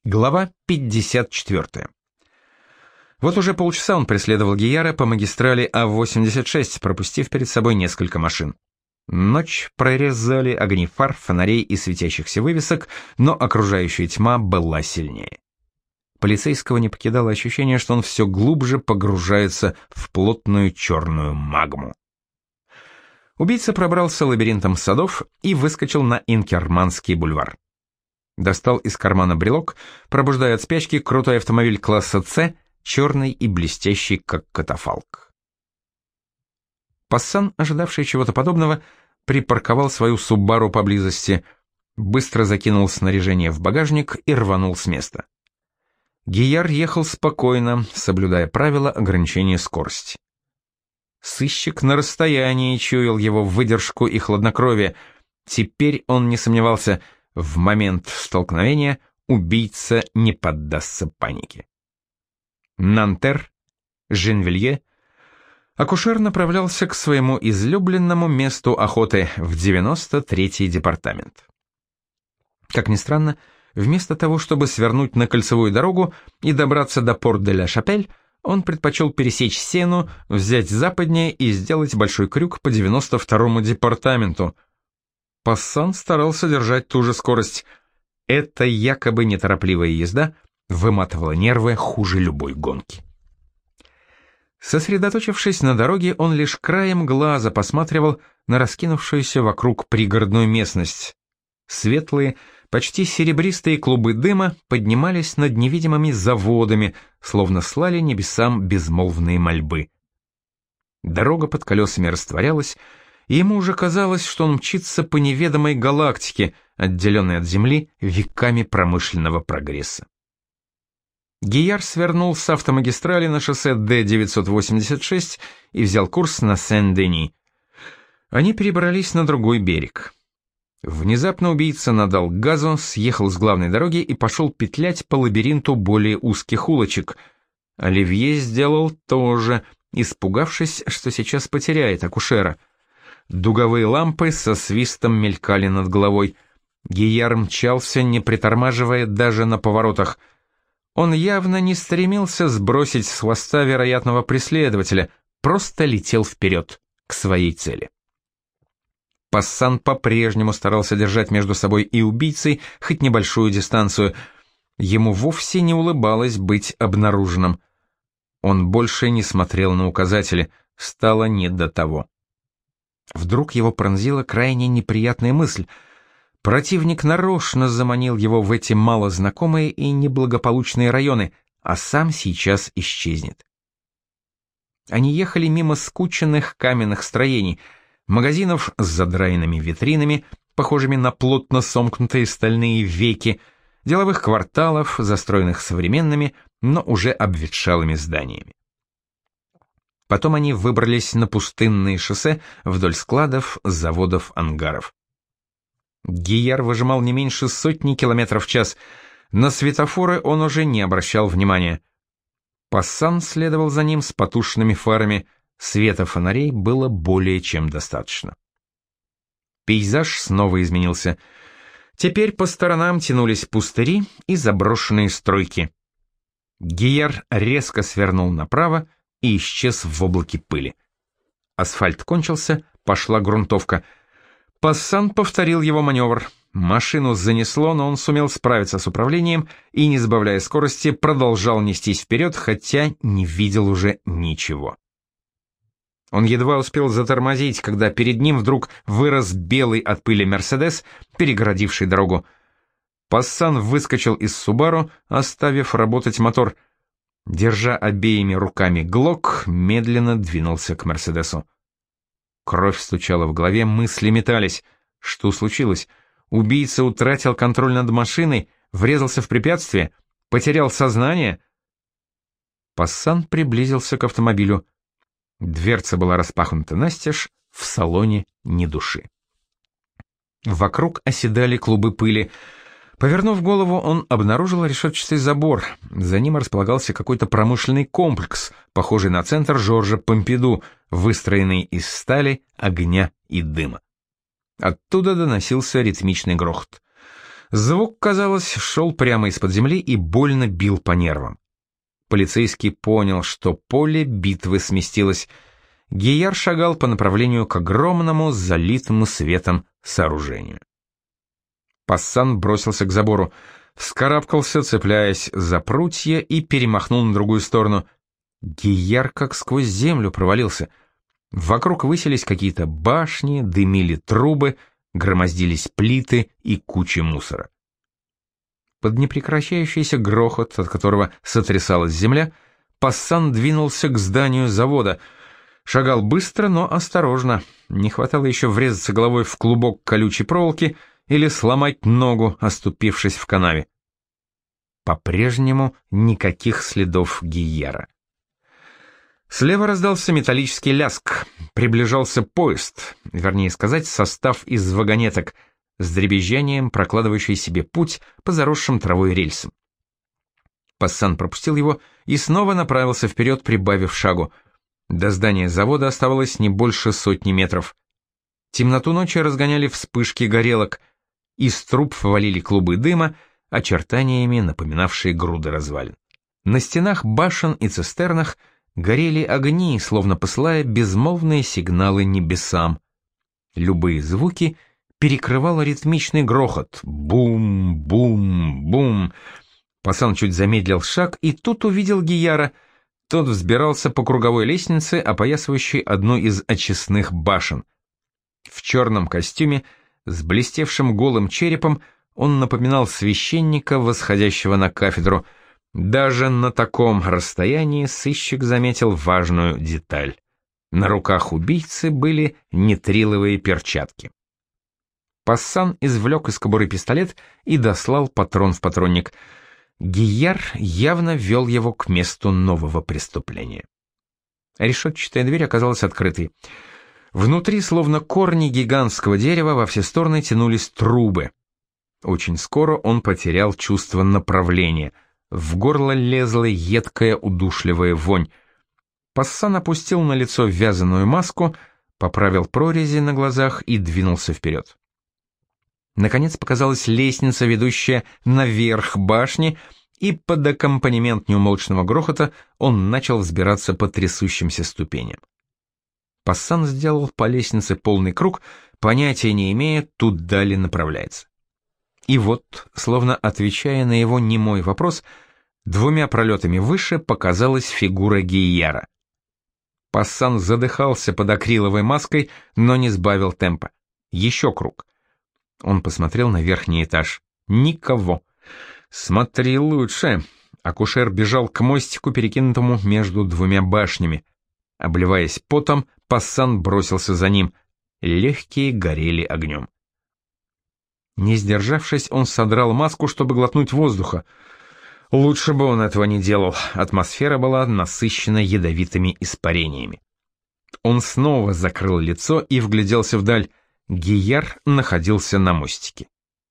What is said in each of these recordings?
Глава 54. Вот уже полчаса он преследовал Гияра по магистрали А-86, пропустив перед собой несколько машин. Ночь прорезали огни фар, фонарей и светящихся вывесок, но окружающая тьма была сильнее. Полицейского не покидало ощущение, что он все глубже погружается в плотную черную магму. Убийца пробрался лабиринтом садов и выскочил на Инкерманский бульвар. Достал из кармана брелок, пробуждая от спячки крутой автомобиль класса «С», черный и блестящий, как катафалк. Пассан, ожидавший чего-то подобного, припарковал свою «Субару» поблизости, быстро закинул снаряжение в багажник и рванул с места. Гияр ехал спокойно, соблюдая правила ограничения скорости. Сыщик на расстоянии чуял его выдержку и хладнокровие. Теперь он не сомневался — в момент столкновения убийца не поддастся панике. Нантер, Женвилье. Акушер направлялся к своему излюбленному месту охоты в 93-й департамент. Как ни странно, вместо того, чтобы свернуть на кольцевую дорогу и добраться до Порт-де-ля-Шапель, он предпочел пересечь Сену, взять западнее и сделать большой крюк по 92-му департаменту. Пассан старался держать ту же скорость. Эта якобы неторопливая езда выматывала нервы хуже любой гонки. Сосредоточившись на дороге, он лишь краем глаза посматривал на раскинувшуюся вокруг пригородную местность. Светлые, почти серебристые клубы дыма поднимались над невидимыми заводами, словно слали небесам безмолвные мольбы. Дорога под колесами растворялась, и ему уже казалось, что он мчится по неведомой галактике, отделенной от Земли веками промышленного прогресса. Гияр свернул с автомагистрали на шоссе Д-986 и взял курс на Сен-Дени. Они перебрались на другой берег. Внезапно убийца надал газу, съехал с главной дороги и пошел петлять по лабиринту более узких улочек. Оливье сделал то же, испугавшись, что сейчас потеряет акушера. Дуговые лампы со свистом мелькали над головой. Гияр мчался, не притормаживая даже на поворотах. Он явно не стремился сбросить с хвоста вероятного преследователя, просто летел вперед, к своей цели. Пассан по-прежнему старался держать между собой и убийцей хоть небольшую дистанцию. Ему вовсе не улыбалось быть обнаруженным. Он больше не смотрел на указатели, стало не до того. Вдруг его пронзила крайне неприятная мысль. Противник нарочно заманил его в эти малознакомые и неблагополучные районы, а сам сейчас исчезнет. Они ехали мимо скученных каменных строений, магазинов с задраенными витринами, похожими на плотно сомкнутые стальные веки, деловых кварталов, застроенных современными, но уже обветшалыми зданиями. Потом они выбрались на пустынные шоссе вдоль складов, заводов, ангаров. Гияр выжимал не меньше сотни километров в час. На светофоры он уже не обращал внимания. Пассан следовал за ним с потушенными фарами. Света фонарей было более чем достаточно. Пейзаж снова изменился. Теперь по сторонам тянулись пустыри и заброшенные стройки. Гияр резко свернул направо и исчез в облаке пыли. Асфальт кончился, пошла грунтовка. Пассан повторил его маневр. Машину занесло, но он сумел справиться с управлением и, не сбавляя скорости, продолжал нестись вперед, хотя не видел уже ничего. Он едва успел затормозить, когда перед ним вдруг вырос белый от пыли «Мерседес», перегородивший дорогу. Пассан выскочил из «Субару», оставив работать мотор. Держа обеими руками глок, медленно двинулся к «Мерседесу». Кровь стучала в голове, мысли метались. Что случилось? Убийца утратил контроль над машиной, врезался в препятствие, потерял сознание? Пассан приблизился к автомобилю. Дверца была распахнута настежь, в салоне ни души. Вокруг оседали клубы пыли. Повернув голову, он обнаружил решетчатый забор. За ним располагался какой-то промышленный комплекс, похожий на центр Жоржа Помпиду, выстроенный из стали, огня и дыма. Оттуда доносился ритмичный грохот. Звук, казалось, шел прямо из-под земли и больно бил по нервам. Полицейский понял, что поле битвы сместилось. Гияр шагал по направлению к огромному, залитому светом сооружению. Пассан бросился к забору, вскарабкался, цепляясь за прутья, и перемахнул на другую сторону. Гияр как сквозь землю провалился. Вокруг высились какие-то башни, дымили трубы, громоздились плиты и кучи мусора. Под непрекращающийся грохот, от которого сотрясалась земля, Пассан двинулся к зданию завода. Шагал быстро, но осторожно. Не хватало еще врезаться головой в клубок колючей проволоки или сломать ногу, оступившись в канаве. По-прежнему никаких следов Гияра. Слева раздался металлический ляск. Приближался поезд, вернее сказать, состав из вагонеток, с дребезжанием прокладывающий себе путь по заросшим травой рельсам. Пассан пропустил его и снова направился вперед, прибавив шагу. До здания завода оставалось не больше 100 метров. Темноту ночи разгоняли вспышки горелок, из труб валили клубы дыма, очертаниями напоминавшие груды развалин. На стенах башен и цистернах горели огни, словно посылая безмолвные сигналы небесам. Любые звуки перекрывал ритмичный грохот. Бум-бум-бум. Пассан чуть замедлил шаг и тут увидел Гияра. Тот взбирался по круговой лестнице, опоясывающей одну из очистных башен. В черном костюме, с блестевшим голым черепом, он напоминал священника, восходящего на кафедру. Даже на таком расстоянии сыщик заметил важную деталь. На руках убийцы были нитриловые перчатки. Пассан извлек из кобуры пистолет и дослал патрон в патронник. Гияр явно вел его к месту нового преступления. Решетчатая дверь оказалась открытой. Внутри, словно корни гигантского дерева, во все стороны тянулись трубы. Очень скоро он потерял чувство направления. В горло лезла едкая удушливая вонь. Пассан опустил на лицо вязаную маску, поправил прорези на глазах и двинулся вперед. Наконец показалась лестница, ведущая наверх башни, и под аккомпанемент неумолчного грохота он начал взбираться по трясущимся ступеням. Пассан сделал по лестнице полный круг, понятия не имея, туда ли направляется. И вот, словно отвечая на его немой вопрос, 2 пролетами выше показалась фигура Гияра. Пассан задыхался под акриловой маской, но не сбавил темпа. Еще круг. Он посмотрел на верхний этаж. Никого. «Смотри лучше». Акушер бежал к мостику, перекинутому между 2 башнями. Обливаясь потом, Пассан бросился за ним. Легкие горели огнем. Не сдержавшись, он содрал маску, чтобы глотнуть воздуха. Лучше бы он этого не делал. Атмосфера была насыщена ядовитыми испарениями. Он снова закрыл лицо и вгляделся вдаль. Гияр находился на мостике.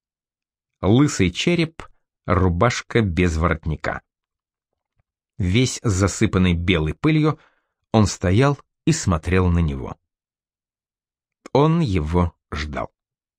Лысый череп, рубашка без воротника. Весь засыпанный белой пылью, он стоял и смотрел на него. Он его ждал.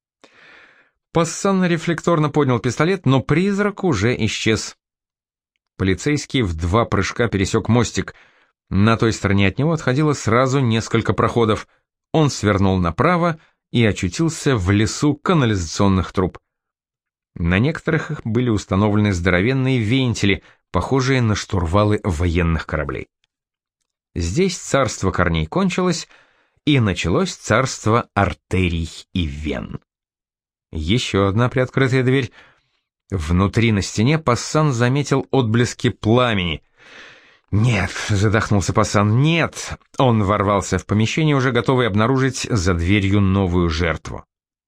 Пассан рефлекторно поднял пистолет, но призрак уже исчез. Полицейский в 2 прыжка пересек мостик. На той стороне от него отходило сразу несколько проходов. Он свернул направо и очутился в лесу канализационных труб. На некоторых их были установлены здоровенные вентили, похожие на штурвалы военных кораблей. Здесь царство корней кончилось, и началось царство артерий и вен. Еще одна приоткрытая дверь. Внутри на стене Пассан заметил отблески пламени. «Нет», — задохнулся Пассан, — «нет». Он ворвался в помещение, уже готовый обнаружить за дверью новую жертву.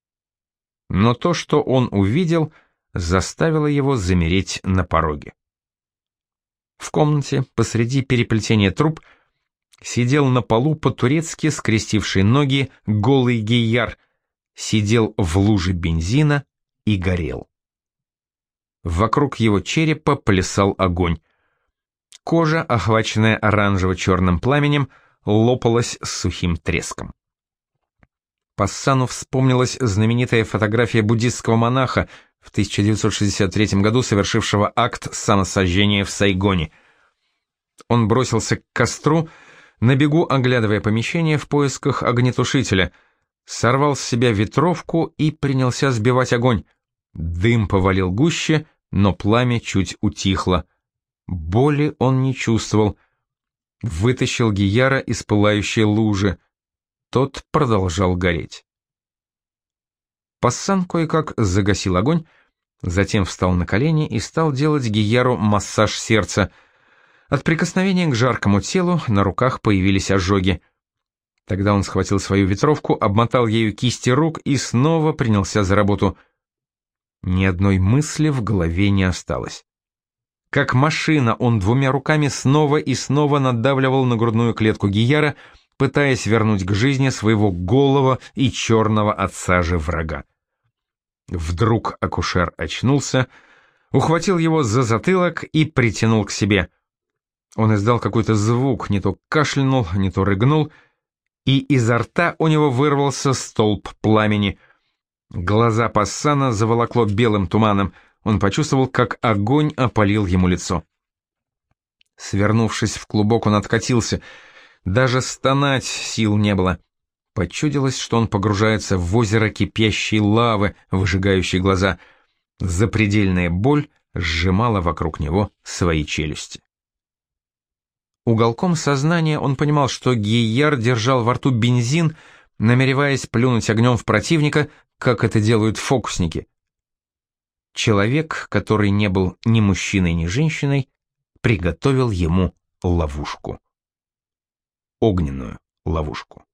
Но то, что он увидел, заставило его замереть на пороге. В комнате, посреди переплетения труб, сидел на полу по-турецки скрестивший ноги голый Гияр, сидел в луже бензина и горел. Вокруг его черепа плясал огонь. Кожа, охваченная оранжево-черным пламенем, лопалась с сухим треском. Пассану вспомнилась знаменитая фотография буддистского монаха, в 1963 году совершившего акт самосожжения в Сайгоне. Он бросился к костру, на бегу оглядывая помещение в поисках огнетушителя, сорвал с себя ветровку и принялся сбивать огонь. Дым повалил гуще, но пламя чуть утихло. Боли он не чувствовал. Вытащил Гияра из пылающей лужи. Тот продолжал гореть. Пассан кое-как загасил огонь, затем встал на колени и стал делать Гияру массаж сердца. От прикосновения к жаркому телу на руках появились ожоги. Тогда он схватил свою ветровку, обмотал ею кисти рук и снова принялся за работу. Ни одной мысли в голове не осталось. Как машина, он двумя руками снова и снова надавливал на грудную клетку Гияра, пытаясь вернуть к жизни своего голого и черного от сажи врага. Вдруг акушер очнулся, ухватил его за затылок и притянул к себе. Он издал какой-то звук, не то кашлянул, не то рыгнул, и изо рта у него вырвался столб пламени. Глаза Пассана заволокло белым туманом, он почувствовал, как огонь опалил ему лицо. Свернувшись в клубок, он откатился, даже стонать сил не было. Почудилось, что он погружается в озеро кипящей лавы, выжигающей глаза. Запредельная боль сжимала вокруг него свои челюсти. Уголком сознания он понимал, что Гияр держал во рту бензин, намереваясь плюнуть огнем в противника, как это делают фокусники. Человек, который не был ни мужчиной, ни женщиной, приготовил ему ловушку. Огненную ловушку.